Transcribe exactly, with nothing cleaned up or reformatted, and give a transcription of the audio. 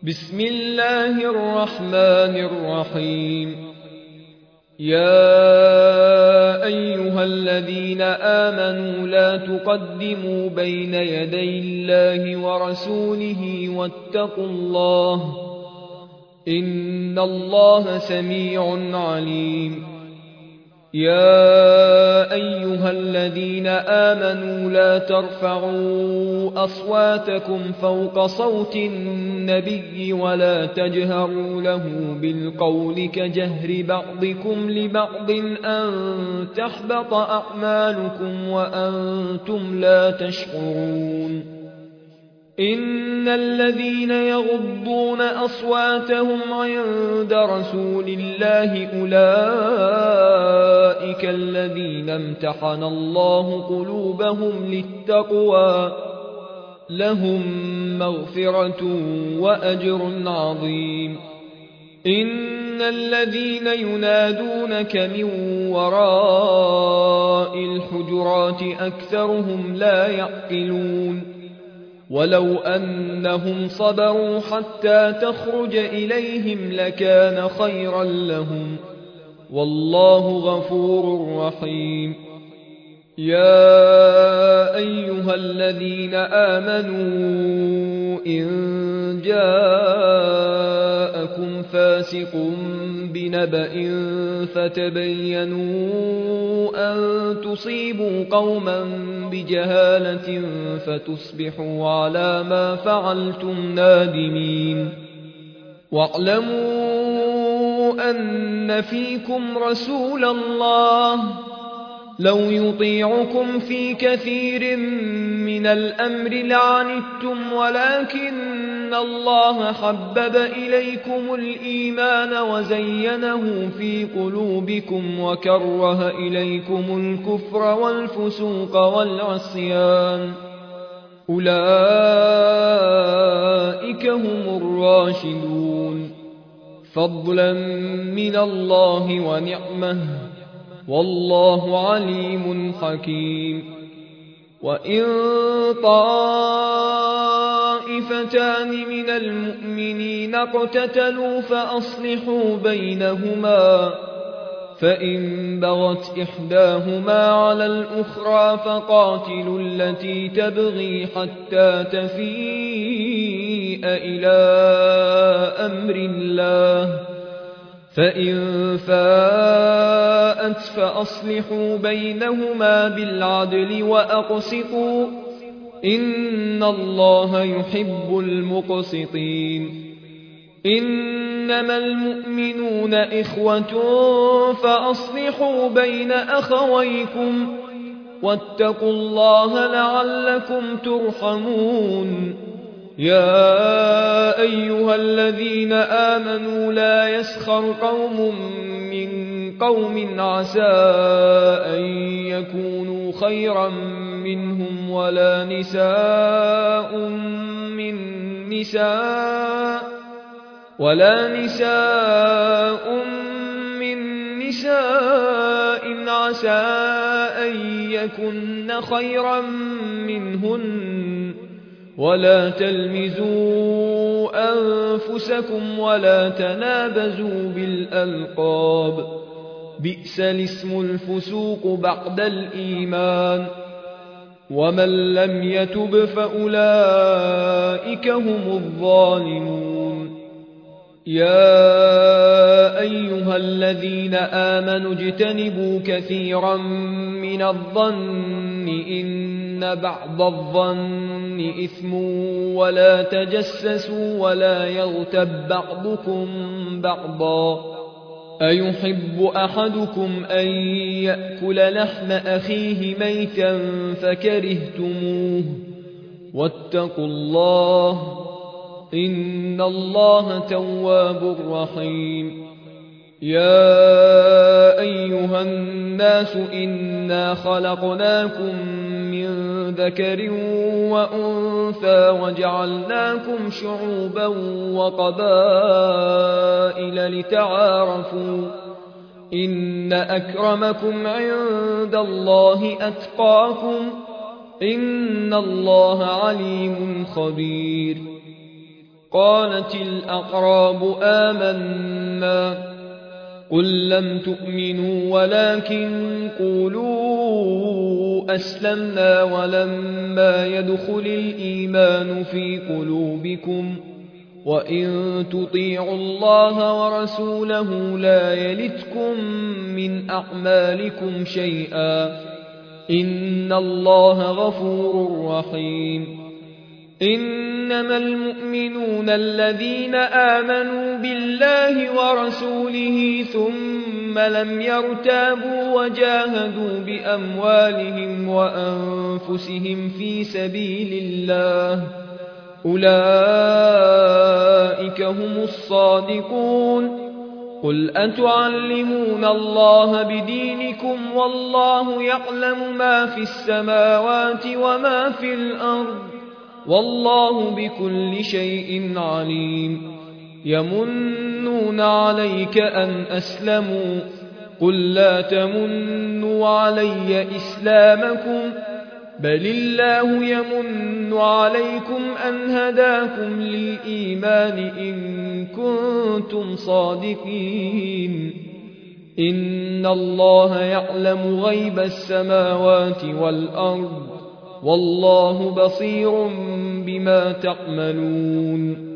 بسم الله الرحمن الرحيم. يا أيها الذين آمنوا لا تقدموا بين يدي الله ورسوله واتقوا الله إن الله سميع عليم. يا أيها الذين آمنوا لا ترفعوا أصواتكم فوق صوت النبي ولا تجهروا له بالقول كجهر بعضكم لبعض أن تحبط أعمالكم وأنتم لا تشعرون. إن الذين يغضون أصواتهم عند رسول الله أولئك الذين امتحن الله قلوبهم للتقوى لهم مغفرة وأجر عظيم. إن الذين ينادونك من وراء الحجرات أكثرهم لا يعقلون. ولو أنهم صبروا حتى تخرج إليهم لكان خيرا لهم والله غفور رحيم. يا أيها الذين آمنوا إن جاءكم فاسق بنبأ فتبينوا أن تصيبوا قوما بجهالة فتصبحوا على ما فعلتم نادمين. واعلموا أن فيكم رسول الله لو يطيعكم في كثير من الأمر لعنتم ولكن الله حبب إليكم الإيمان وزينه في قلوبكم وكره إليكم الكفر والفسوق والعصيان أولئك هم الراشدون فضلا من الله ونعمه والله عليم حكيم. وإن طائفتان من المؤمنين اقتتلوا فأصلحوا بينهما فإن بغت إحداهما على الأخرى فقاتلوا التي تبغي حتى تفيء إلى أمر الله فإن فاءت فأصلحوا بينهما بالعدل وأقسطوا إن الله يحب المقسطين. إنما المؤمنون إخوة فأصلحوا بين أخويكم واتقوا الله لعلكم ترحمون. يا أيها الذين آمنوا لا يسخر قوم من قوم عسى أن يكونوا خيرا منهم ولا نساء من نساء ولا نساء من نساء عسى أن يكن خيرا منهن ولا تلمزوا أنفسكم ولا تنابزوا بالألقاب بئس الاسم الفسوق بعد الإيمان ومن لم يتب فأولئك هم الظالمون. يا أيها الذين آمنوا اجتنبوا كثيرا من الظن إن بعض الظن إثم ولا تجسسوا ولا يغتب بعضكم بعضا أيحب أحدكم أن يأكل لحم أخيه ميتا فكرهتموه واتقوا الله إن الله تواب رحيم. يا أيها الناس إنا خلقناكم من ذكر وأنثى وجعلناكم شعوبا وقبائل لتعارفوا إن أكرمكم عند الله أتقاكم إن الله عليم خبير. قالت الأعراب آمنا قل لم تؤمنوا ولكن قولوا أسلمنا ولما يدخل الإيمان في قلوبكم وإن تطيعوا الله ورسوله لا يلتكم من أعمالكم شيئا إن الله غفور رحيم. إنما المؤمنون الذين آمنوا بالله ورسوله ثم لم يرتابوا وجاهدوا بأموالهم وأنفسهم في سبيل الله أولئك هم الصادقون. قل أتعلمون الله بدينكم والله يعلم ما في السماوات وما في الأرض والله بكل شيء عليم. يمنون عليك أن أسلموا قل لا تمنوا علي إسلامكم بل الله يمن عليكم أن هداكم للإيمان إن كنتم صادقين. إن الله يعلم غيب السماوات والأرض والله بصير بما تعملون.